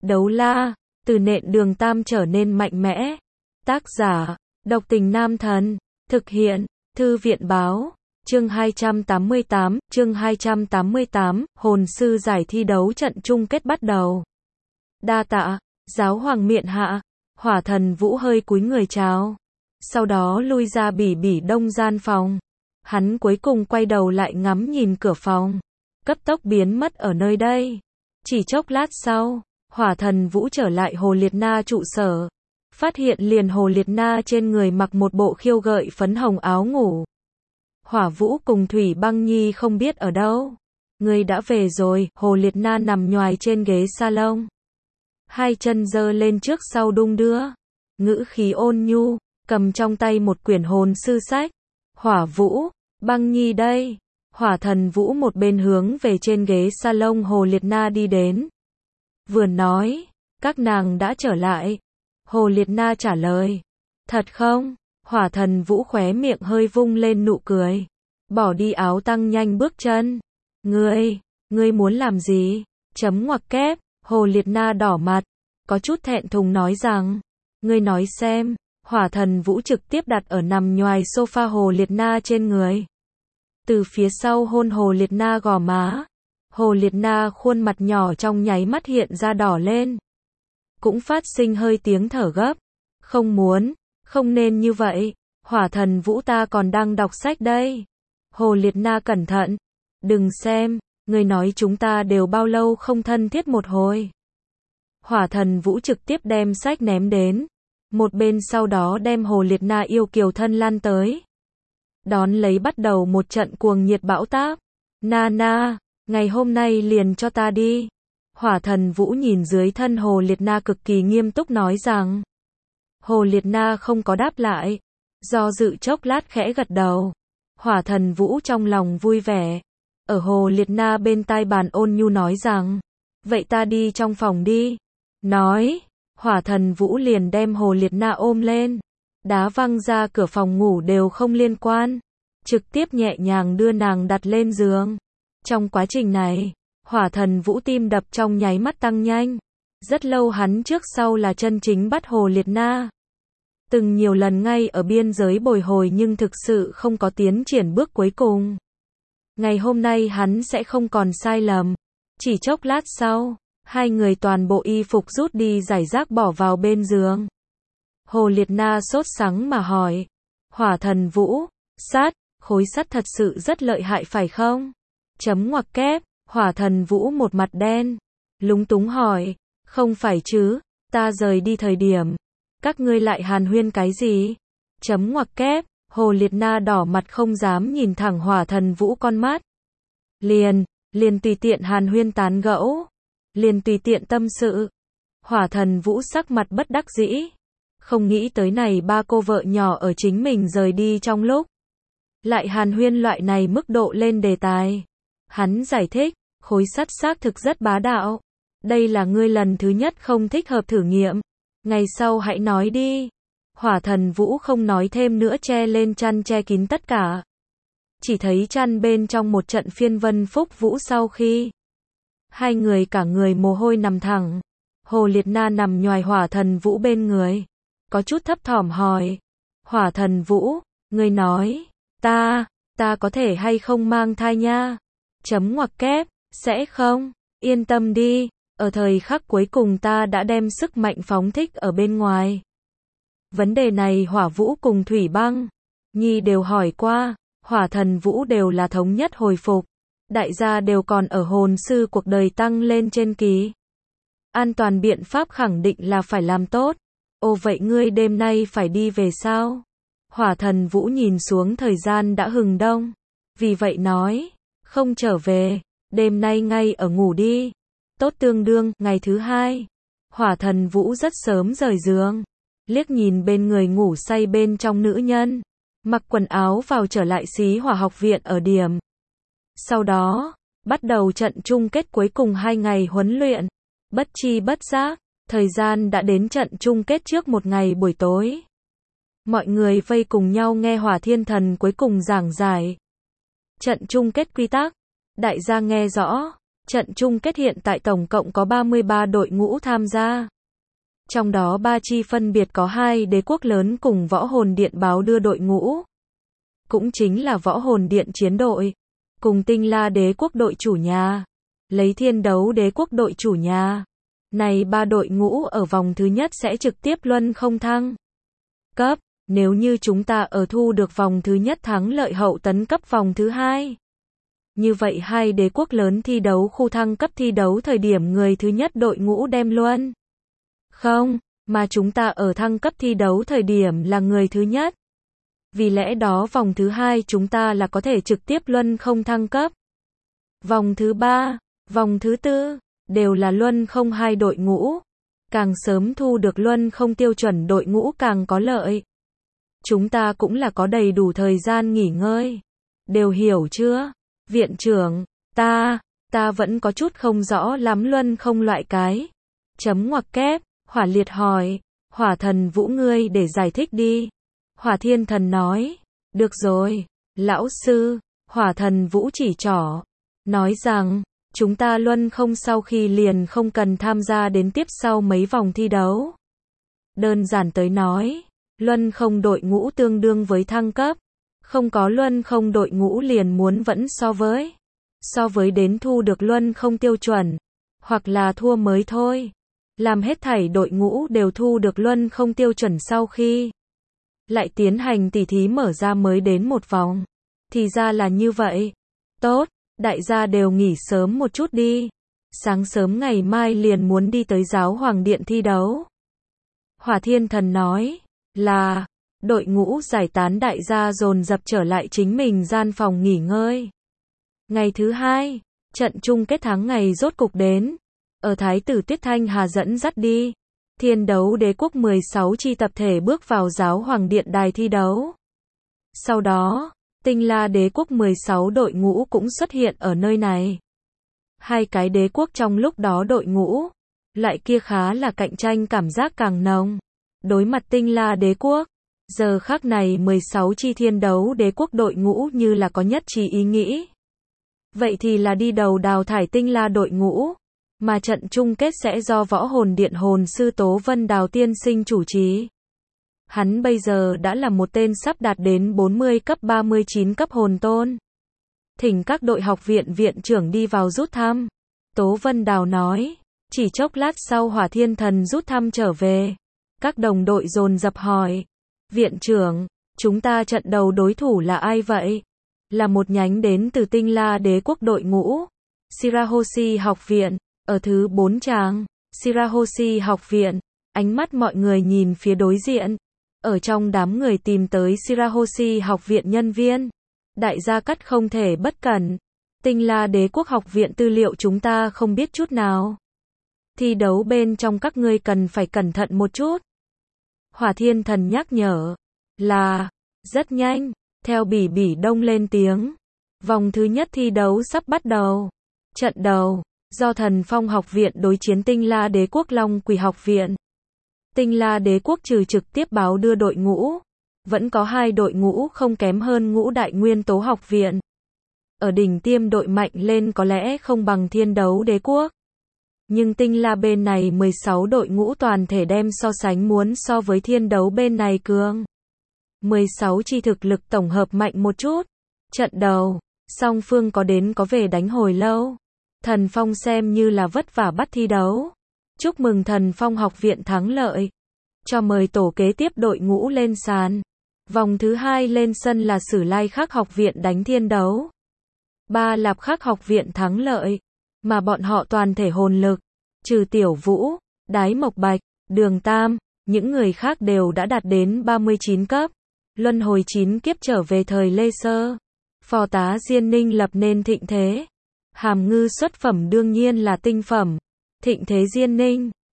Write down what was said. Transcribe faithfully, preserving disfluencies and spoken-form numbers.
Đấu la, từ nện đường tam trở nên mạnh mẽ. Tác giả, độc tình nam thần. Thực hiện, thư viện báo. Chương hai trăm tám mươi tám, chương hai trăm tám mươi tám, hồn sư giải thi đấu trận chung kết bắt đầu. Đa tạ, giáo hoàng miện hạ. Hỏa thần Vũ hơi cúi người chào. Sau đó lui ra bỉ bỉ đông gian phòng. Hắn cuối cùng quay đầu lại ngắm nhìn cửa phòng. Cấp tốc biến mất ở nơi đây. Chỉ chốc lát sau, hỏa thần Vũ trở lại Hồ Liệt Na trụ sở. Phát hiện liền Hồ Liệt Na trên người mặc một bộ khiêu gợi phấn hồng áo ngủ. Hỏa Vũ cùng Thủy Băng Nhi không biết ở đâu. Ngươi đã về rồi, Hồ Liệt Na nằm nhoài trên ghế salon. Hai chân giơ lên trước sau đung đưa. Ngữ khí ôn nhu, cầm trong tay một quyển hồn sư sách. Hỏa Vũ, Băng Nhi đây. Hỏa thần Vũ một bên hướng về trên ghế salon Hồ Liệt Na đi đến. Vừa nói, các nàng đã trở lại. Hồ Liệt Na trả lời. Thật không? Hỏa thần Vũ khóe miệng hơi vung lên nụ cười. Bỏ đi áo tăng nhanh bước chân. Ngươi, ngươi muốn làm gì? Chấm ngoặc kép. Hồ Liệt Na đỏ mặt. Có chút thẹn thùng nói rằng. Ngươi nói xem. Hỏa thần Vũ trực tiếp đặt ở nằm nhoài sofa Hồ Liệt Na trên người. Từ phía sau hôn Hồ Liệt Na gò má. Hồ Liệt Na khuôn mặt nhỏ trong nháy mắt hiện ra đỏ lên. Cũng phát sinh hơi tiếng thở gấp. Không muốn, không nên như vậy. Hỏa thần Vũ ta còn đang đọc sách đây. Hồ Liệt Na cẩn thận. Đừng xem, người nói chúng ta đều bao lâu không thân thiết một hồi. Hỏa thần Vũ trực tiếp đem sách ném đến. Một bên sau đó đem Hồ Liệt Na yêu kiều thân lăn tới. Đón lấy bắt đầu một trận cuồng nhiệt bão táp. Na na, ngày hôm nay liền cho ta đi. Hỏa thần Vũ nhìn dưới thân Hồ Liệt Na cực kỳ nghiêm túc nói rằng. Hồ Liệt Na không có đáp lại. Do dự chốc lát khẽ gật đầu. Hỏa thần Vũ trong lòng vui vẻ. Ở Hồ Liệt Na bên tai bàn ôn nhu nói rằng. Vậy ta đi trong phòng đi. Nói, hỏa thần Vũ liền đem Hồ Liệt Na ôm lên. Đá văng ra cửa phòng ngủ đều không liên quan. Trực tiếp nhẹ nhàng đưa nàng đặt lên giường. Trong quá trình này, hỏa thần Vũ tim đập trong nháy mắt tăng nhanh. Rất lâu hắn trước sau là chân chính bắt Hồ Liệt Na. Từng nhiều lần ngay ở biên giới bồi hồi nhưng thực sự không có tiến triển bước cuối cùng. Ngày hôm nay hắn sẽ không còn sai lầm. Chỉ chốc lát sau, hai người toàn bộ y phục rút đi giải rác bỏ vào bên giường. Hồ Liệt Na sốt sắng mà hỏi. Hỏa thần Vũ, sắt, khối sắt thật sự rất lợi hại phải không? Chấm ngoặc kép, hỏa thần Vũ một mặt đen. Lúng túng hỏi. Không phải chứ, ta rời đi thời điểm. Các ngươi lại hàn huyên cái gì? Chấm ngoặc kép, Hồ Liệt Na đỏ mặt không dám nhìn thẳng hỏa thần Vũ con mắt. Liền, liền tùy tiện hàn huyên tán gẫu. Liền tùy tiện tâm sự. Hỏa thần Vũ sắc mặt bất đắc dĩ. Không nghĩ tới này ba cô vợ nhỏ ở chính mình rời đi trong lúc. Lại hàn huyên loại này mức độ lên đề tài. Hắn giải thích, khối sắt xác thực rất bá đạo. Đây là ngươi lần thứ nhất không thích hợp thử nghiệm. Ngày sau hãy nói đi. Hỏa thần Vũ không nói thêm nữa che lên chăn che kín tất cả. Chỉ thấy chăn bên trong một trận phiên vân phúc vũ sau khi. Hai người cả người mồ hôi nằm thẳng. Hồ Liệt Na nằm nhoài hỏa thần Vũ bên người. Có chút thấp thỏm hỏi. Hỏa thần Vũ, ngươi nói, ta, ta có thể hay không mang thai nha? Chấm ngoặc kép, sẽ không, yên tâm đi, ở thời khắc cuối cùng ta đã đem sức mạnh phóng thích ở bên ngoài. Vấn đề này Hỏa Vũ cùng Thủy Băng Nhi đều hỏi qua, hỏa thần Vũ đều là thống nhất hồi phục. Đại gia đều còn ở hồn sư cuộc đời tăng lên trên kỳ. An toàn biện pháp khẳng định là phải làm tốt. Ồ vậy ngươi đêm nay phải đi về sao? Hỏa thần Vũ nhìn xuống thời gian đã hừng đông. Vì vậy nói, không trở về, đêm nay ngay ở ngủ đi. Tốt tương đương, ngày thứ hai. Hỏa thần Vũ rất sớm rời giường. Liếc nhìn bên người ngủ say bên trong nữ nhân. Mặc quần áo vào trở lại xí hỏa học viện ở điểm. Sau đó, bắt đầu trận chung kết cuối cùng hai ngày huấn luyện. Bất chi bất giác, thời gian đã đến trận chung kết trước một ngày buổi tối. Mọi người vây cùng nhau nghe Hỏa Thiên Thần cuối cùng giảng giải. Trận chung kết quy tắc, đại gia nghe rõ. Trận chung kết hiện tại tổng cộng có ba mươi ba đội ngũ tham gia. Trong đó ba chi phân biệt có hai đế quốc lớn cùng Võ Hồn Điện báo đưa đội ngũ. Cũng chính là Võ Hồn Điện chiến đội, cùng Tinh La đế quốc đội chủ nhà, lấy Thiên Đấu đế quốc đội chủ nhà. Này ba đội ngũ ở vòng thứ nhất sẽ trực tiếp luân không thăng cấp, nếu như chúng ta ở thu được vòng thứ nhất thắng lợi hậu tấn cấp vòng thứ hai. Như vậy hai đế quốc lớn thi đấu khu thăng cấp thi đấu thời điểm người thứ nhất đội ngũ đem luân không, mà chúng ta ở thăng cấp thi đấu thời điểm là người thứ nhất. Vì lẽ đó vòng thứ hai chúng ta là có thể trực tiếp luân không thăng cấp. Vòng thứ ba, vòng thứ tư, đều là luân không hai đội ngũ. Càng sớm thu được luân không tiêu chuẩn đội ngũ càng có lợi. Chúng ta cũng là có đầy đủ thời gian nghỉ ngơi. Đều hiểu chưa? Viện trưởng, ta, ta vẫn có chút không rõ lắm luân không loại cái. Chấm ngoặc kép, Hỏa Liệt hỏi, Hỏa Thần Vũ ngươi để giải thích đi. Hỏa Thiên Thần nói, được rồi, lão sư. Hỏa Thần Vũ chỉ trỏ, nói rằng, chúng ta luân không sau khi liền không cần tham gia đến tiếp sau mấy vòng thi đấu. Đơn giản tới nói, luân không đội ngũ tương đương với thăng cấp. Không có luân không đội ngũ liền muốn vẫn so với. So với đến thu được luân không tiêu chuẩn. Hoặc là thua mới thôi. Làm hết thảy đội ngũ đều thu được luân không tiêu chuẩn sau khi lại tiến hành tỉ thí mở ra mới đến một vòng. Thì ra là như vậy. Tốt, đại gia đều nghỉ sớm một chút đi. Sáng sớm ngày mai liền muốn đi tới Giáo Hoàng Điện thi đấu. Hỏa Thiên Thần nói, là, đội ngũ giải tán đại gia dồn dập trở lại chính mình gian phòng nghỉ ngơi. Ngày thứ hai, trận chung kết thắng ngày rốt cục đến. Ở Thái tử Tuyết Thanh Hà dẫn dắt đi. Thiên Đấu đế quốc mười sáu chi tập thể bước vào Giáo Hoàng Điện đài thi đấu. Sau đó, Tinh La đế quốc mười sáu đội ngũ cũng xuất hiện ở nơi này. Hai cái đế quốc trong lúc đó đội ngũ, loại kia khá là cạnh tranh cảm giác càng nồng. Đối mặt Tinh La đế quốc, giờ khắc này mười sáu chi Thiên Đấu đế quốc đội ngũ như là có nhất trí ý nghĩ. Vậy thì là đi đầu đào thải Tinh La đội ngũ. Mà trận chung kết sẽ do Võ Hồn Điện hồn sư Tố Vân Đào tiên sinh chủ trì. Hắn bây giờ đã là một tên sắp đạt đến bốn mươi cấp ba mươi chín cấp hồn tôn. Thỉnh các đội học viện viện trưởng đi vào rút thăm. Tố Vân Đào nói. Chỉ chốc lát sau Hỏa Thiên Thần rút thăm trở về. Các đồng đội dồn dập hỏi. Viện trưởng, chúng ta trận đầu đối thủ là ai vậy? Là một nhánh đến từ Tinh La đế quốc đội ngũ. Shirahoshi học viện. Ở thứ bốn tràng, Shirahoshi học viện, ánh mắt mọi người nhìn phía đối diện. Ở trong đám người tìm tới Shirahoshi học viện nhân viên. Đại gia cắt không thể bất cẩn. Tinh La đế quốc học viện tư liệu chúng ta không biết chút nào. Thi đấu bên trong các ngươi cần phải cẩn thận một chút. Hỏa Thiên Thần nhắc nhở. Là, rất nhanh, theo Bỉ Bỉ Đông lên tiếng. Vòng thứ nhất thi đấu sắp bắt đầu. Trận đầu. Do Thần Phong học viện đối chiến Tinh La đế quốc Long Quỷ học viện. Tinh La đế quốc trừ trực tiếp báo đưa đội ngũ. Vẫn có hai đội ngũ không kém hơn Ngũ Đại Nguyên Tố học viện. Ở đỉnh tiêm đội mạnh lên có lẽ không bằng Thiên Đấu đế quốc. Nhưng Tinh La bên này mười sáu đội ngũ toàn thể đem so sánh muốn so với Thiên Đấu bên này cường. mười sáu chi thực lực tổng hợp mạnh một chút. Trận đầu, song phương có đến có về đánh hồi lâu. Thần Phong xem như là vất vả bắt thi đấu. Chúc mừng Thần Phong học viện thắng lợi. Cho mời tổ kế tiếp đội ngũ lên sàn. Vòng thứ hai lên sân là Sử Lai Khắc học viện đánh Thiên Đấu. Ba Lạp Khắc học viện thắng lợi. Mà bọn họ toàn thể hồn lực. Trừ Tiểu Vũ, Đái Mộc Bạch, Đường Tam. Những người khác đều đã đạt đến ba mươi chín cấp. Luân hồi chín kiếp trở về thời Lê Sơ. Phò tá Diên Ninh lập nên thịnh thế. Hàm ngư xuất phẩm đương nhiên là tinh phẩm. Thịnh thế Diên Ninh,